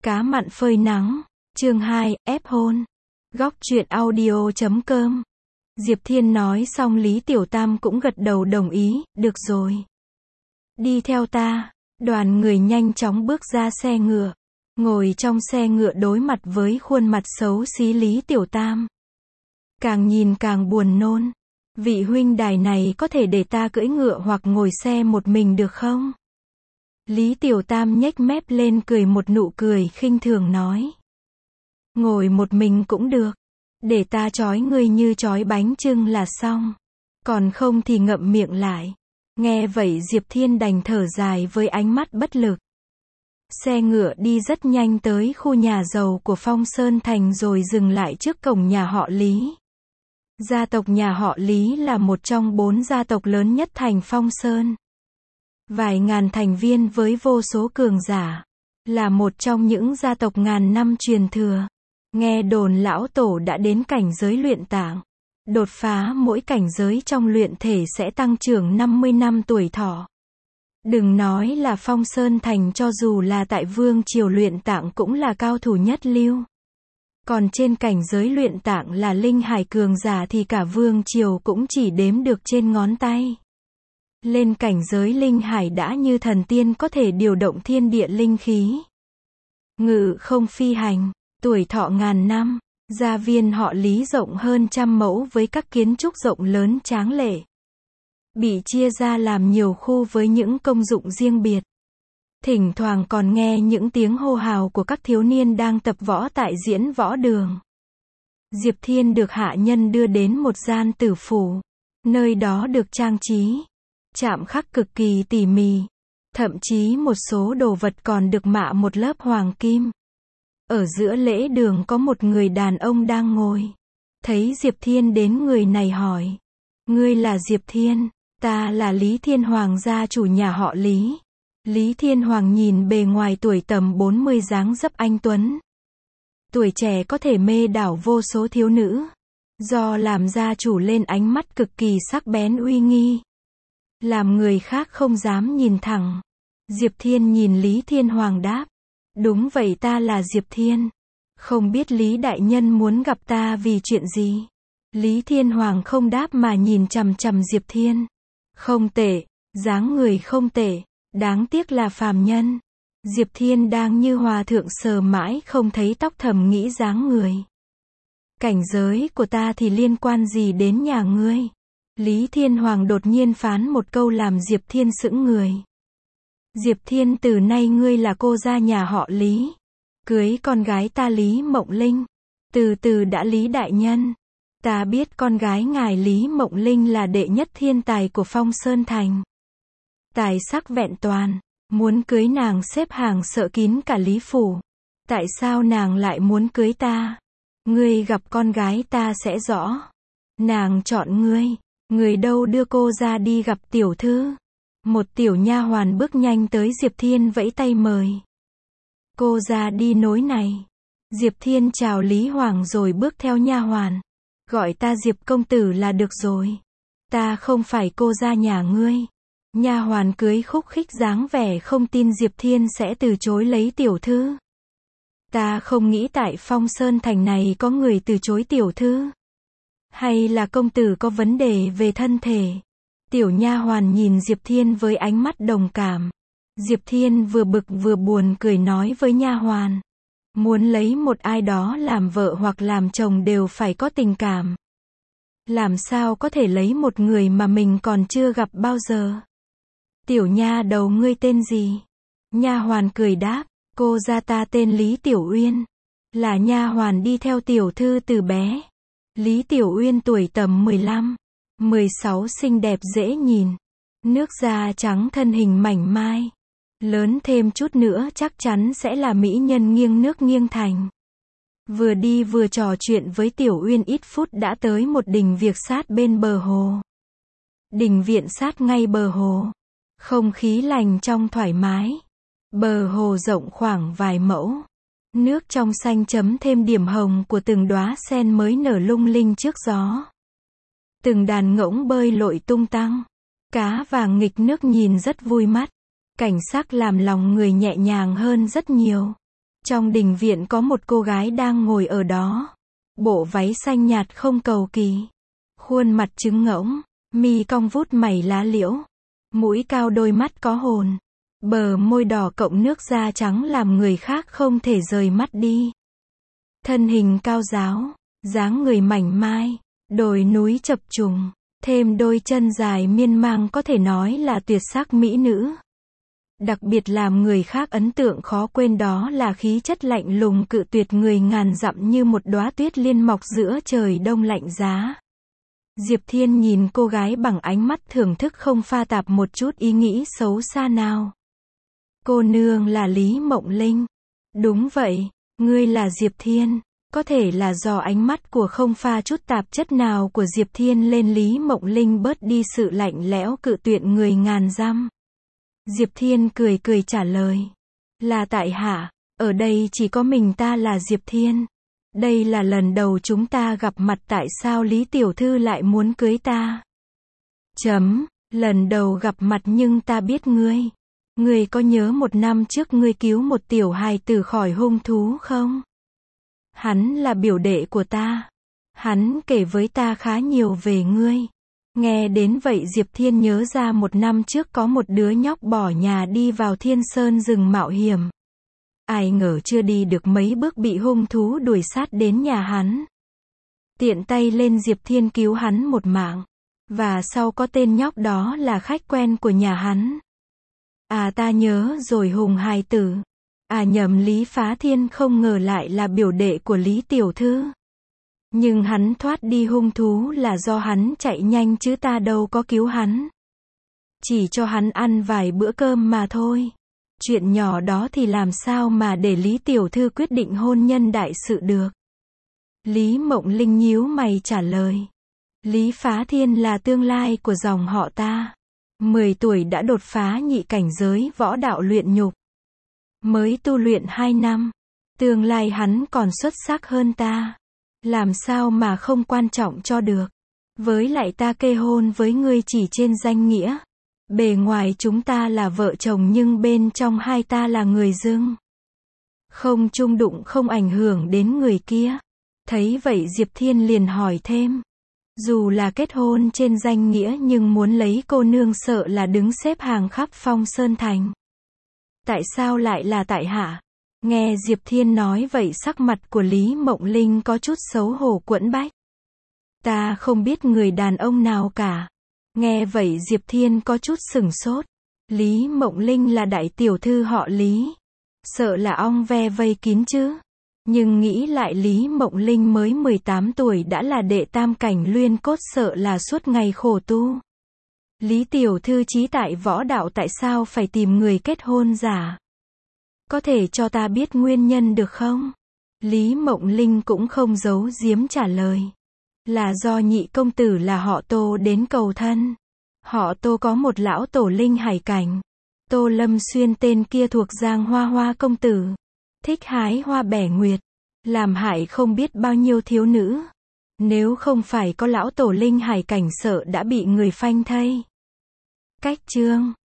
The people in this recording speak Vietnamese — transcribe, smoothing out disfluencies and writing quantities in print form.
Cá mặn phơi nắng, chương 2, ép hôn. Góc truyện audio.com. Diệp Thiên nói xong Lý Tiểu Tam cũng gật đầu đồng ý, được rồi. Đi theo ta. Đoàn người nhanh chóng bước ra xe ngựa. Ngồi trong xe ngựa đối mặt với khuôn mặt xấu xí Lý Tiểu Tam. Càng nhìn càng buồn nôn. Vị huynh đài này có thể để ta cưỡi ngựa hoặc ngồi xe một mình được không? Lý Tiểu Tam nhếch mép lên cười một nụ cười khinh thường nói. Ngồi một mình cũng được. Để ta trói ngươi như trói bánh chưng là xong. Còn không thì ngậm miệng lại. Nghe vậy Diệp Thiên đành thở dài với ánh mắt bất lực. Xe ngựa đi rất nhanh tới khu nhà giàu của Phong Sơn Thành rồi dừng lại trước cổng nhà họ Lý. Gia tộc nhà họ Lý là một trong 4 gia tộc lớn nhất thành Phong Sơn. Vài ngàn thành viên với vô số cường giả. Là một trong những gia tộc ngàn năm truyền thừa. Nghe đồn lão tổ đã đến cảnh giới luyện tạng. Đột phá mỗi cảnh giới trong luyện thể sẽ tăng trưởng 50 năm tuổi thọ. Đừng nói là Phong Sơn Thành, cho dù là tại Vương Triều luyện tạng cũng là cao thủ nhất lưu. Còn trên cảnh giới luyện tạng là linh hải cường giả thì cả Vương Triều cũng chỉ đếm được trên ngón tay. Lên cảnh giới linh hải đã như thần tiên, có thể điều động thiên địa linh khí. Ngự không phi hành, tuổi thọ ngàn năm. Gia viên họ Lý rộng hơn 100 mẫu với các kiến trúc rộng lớn tráng lệ. Bị chia ra làm nhiều khu với những công dụng riêng biệt. Thỉnh thoảng còn nghe những tiếng hô hào của các thiếu niên đang tập võ tại diễn võ đường. Diệp Thiên được hạ nhân đưa đến một gian tử phủ. Nơi đó được trang trí, chạm khắc cực kỳ tỉ mỉ. Thậm chí một số đồ vật còn được mạ một lớp hoàng kim. Ở giữa lễ đường có một người đàn ông đang ngồi. Thấy Diệp Thiên đến, người này hỏi. Ngươi là Diệp Thiên? Ta là Lý Thiên Hoàng, gia chủ nhà họ Lý. Lý Thiên Hoàng nhìn bề ngoài tuổi tầm 40, dáng dấp anh tuấn. Tuổi trẻ có thể mê đảo vô số thiếu nữ. Do làm gia chủ lên ánh mắt cực kỳ sắc bén uy nghi. Làm người khác không dám nhìn thẳng. Diệp Thiên nhìn Lý Thiên Hoàng đáp. Đúng vậy, ta là Diệp Thiên. Không biết Lý đại nhân muốn gặp ta vì chuyện gì? Lý Thiên Hoàng không đáp mà nhìn chằm chằm Diệp Thiên. Không tệ, dáng người không tệ, đáng tiếc là phàm nhân. Diệp Thiên đang như hòa thượng sờ mãi không thấy tóc, thầm nghĩ dáng người. Cảnh giới của ta thì liên quan gì đến nhà ngươi? Lý Thiên Hoàng đột nhiên phán một câu làm Diệp Thiên sững người. Diệp Thiên, từ nay ngươi là cô gia nhà họ Lý. Cưới con gái ta Lý Mộng Linh. Từ từ đã Lý đại nhân. Ta biết con gái ngài Lý Mộng Linh là đệ nhất thiên tài của Phong Sơn Thành. Tài sắc vẹn toàn. Muốn cưới nàng xếp hàng sợ kín cả Lý phủ. Tại sao nàng lại muốn cưới ta? Ngươi gặp con gái ta sẽ rõ. Nàng chọn ngươi. Người đâu đưa cô ra đi gặp tiểu thư? Một tiểu nha hoàn bước nhanh tới Diệp Thiên vẫy tay mời. Cô ra đi nối này. Diệp Thiên chào Lý Hoàng rồi bước theo nha hoàn. Gọi ta Diệp công tử là được rồi. Ta không phải cô gia nhà ngươi. Nha hoàn cưới khúc khích dáng vẻ không tin Diệp Thiên sẽ từ chối lấy tiểu thư. Ta không nghĩ tại Phong Sơn Thành này có người từ chối tiểu thư. Hay là công tử có vấn đề về thân thể? Tiểu nha hoàn nhìn Diệp Thiên với ánh mắt đồng cảm. Diệp Thiên vừa bực vừa buồn cười nói với nha hoàn. Muốn lấy một ai đó làm vợ hoặc làm chồng đều phải có tình cảm. Làm sao có thể lấy một người mà mình còn chưa gặp bao giờ? Tiểu nha đầu, ngươi tên gì? Nha hoàn cười đáp. Cô gia ta tên Lý Tiểu Uyên. Là nha hoàn đi theo tiểu thư từ bé. Lý Tiểu Uyên tuổi tầm 15, 16, xinh đẹp dễ nhìn. Nước da trắng, thân hình mảnh mai. Lớn thêm chút nữa chắc chắn sẽ là mỹ nhân nghiêng nước nghiêng thành. Vừa đi vừa trò chuyện với Tiểu Uyên ít phút đã tới một đình viện sát bên bờ hồ. Đình viện sát ngay bờ hồ. Không khí lành trong thoải mái. Bờ hồ rộng khoảng vài mẫu. Nước trong xanh chấm thêm điểm hồng của từng đóa sen mới nở lung linh trước gió. Từng đàn ngỗng bơi lội tung tăng. Cá vàng nghịch nước nhìn rất vui mắt. Cảnh sắc làm lòng người nhẹ nhàng hơn rất nhiều. Trong đình viện có một cô gái đang ngồi ở đó. Bộ váy xanh nhạt không cầu kỳ. Khuôn mặt trứng ngỗng, mi cong vút mày lá liễu. Mũi cao đôi mắt có hồn. Bờ môi đỏ cộng nước da trắng làm người khác không thể rời mắt đi. Thân hình cao ráo, dáng người mảnh mai, đồi núi chập trùng, thêm đôi chân dài miên man có thể nói là tuyệt sắc mỹ nữ. Đặc biệt làm người khác ấn tượng khó quên đó là khí chất lạnh lùng cự tuyệt người ngàn dặm như một đóa tuyết liên mọc giữa trời đông lạnh giá. Diệp Thiên nhìn cô gái bằng ánh mắt thưởng thức không pha tạp một chút ý nghĩ xấu xa nào. Cô nương là Lý Mộng Linh. Đúng vậy, ngươi là Diệp Thiên. Có thể là do ánh mắt của không pha chút tạp chất nào của Diệp Thiên lên Lý Mộng Linh bớt đi sự lạnh lẽo cự tuyệt người ngàn dặm. Diệp Thiên cười cười trả lời. Là tại hạ, ở đây chỉ có mình ta là Diệp Thiên. Đây là lần đầu chúng ta gặp mặt, tại sao Lý tiểu thư lại muốn cưới ta? Lần đầu gặp mặt nhưng ta biết ngươi. Ngươi có nhớ 1 năm trước ngươi cứu một tiểu hài tử khỏi hung thú không? Hắn là biểu đệ của ta. Hắn kể với ta khá nhiều về ngươi. Nghe đến vậy Diệp Thiên nhớ ra 1 năm trước có một đứa nhóc bỏ nhà đi vào Thiên Sơn rừng mạo hiểm. Ai ngờ chưa đi được mấy bước bị hung thú đuổi sát đến nhà hắn. Tiện tay lên Diệp Thiên cứu hắn một mạng. Và sau có tên nhóc đó là khách quen của nhà hắn. À ta nhớ rồi, Hùng hài tử. À nhầm, Lý Phá Thiên, không ngờ lại là biểu đệ của Lý tiểu thư. Nhưng hắn thoát đi hung thú là do hắn chạy nhanh chứ ta đâu có cứu hắn. Chỉ cho hắn ăn vài bữa cơm mà thôi. Chuyện nhỏ đó thì làm sao mà để Lý tiểu thư quyết định hôn nhân đại sự được. Lý Mộng Linh nhíu mày trả lời. Lý Phá Thiên là tương lai của dòng họ ta. 10 tuổi đã đột phá nhị cảnh giới võ đạo luyện nhục. Mới tu luyện 2 năm. Tương lai hắn còn xuất sắc hơn ta. Làm sao mà không quan trọng cho được. Với lại ta kê hôn với ngươi chỉ trên danh nghĩa. Bề ngoài chúng ta là vợ chồng nhưng bên trong hai ta là người dưng. Không chung đụng, không ảnh hưởng đến người kia. Thấy vậy Diệp Thiên liền hỏi thêm. Dù là kết hôn trên danh nghĩa nhưng muốn lấy cô nương sợ là đứng xếp hàng khắp Phong Sơn Thành. Tại sao lại là tại hạ? Nghe Diệp Thiên nói vậy sắc mặt của Lý Mộng Linh có chút xấu hổ quẫn bách. Ta không biết người đàn ông nào cả. Nghe vậy Diệp Thiên có chút sửng sốt. Lý Mộng Linh là đại tiểu thư họ Lý. Sợ là ong ve vây kín chứ. Nhưng nghĩ lại Lý Mộng Linh mới 18 tuổi đã là đệ tam cảnh luyên cốt, sợ là suốt ngày khổ tu. Lý tiểu thư chí tại võ đạo, tại sao phải tìm người kết hôn giả? Có thể cho ta biết nguyên nhân được không? Lý Mộng Linh cũng không giấu giếm trả lời. Là do nhị công tử là họ Tô đến cầu thân. Họ Tô có một lão tổ linh hải cảnh. Tô Lâm Xuyên tên kia thuộc giang hoa hoa công tử. Thích hái hoa bẻ nguyệt. Làm hại không biết bao nhiêu thiếu nữ. Nếu không phải có lão tổ linh hải cảnh sợ đã bị người phanh thây. Cách chương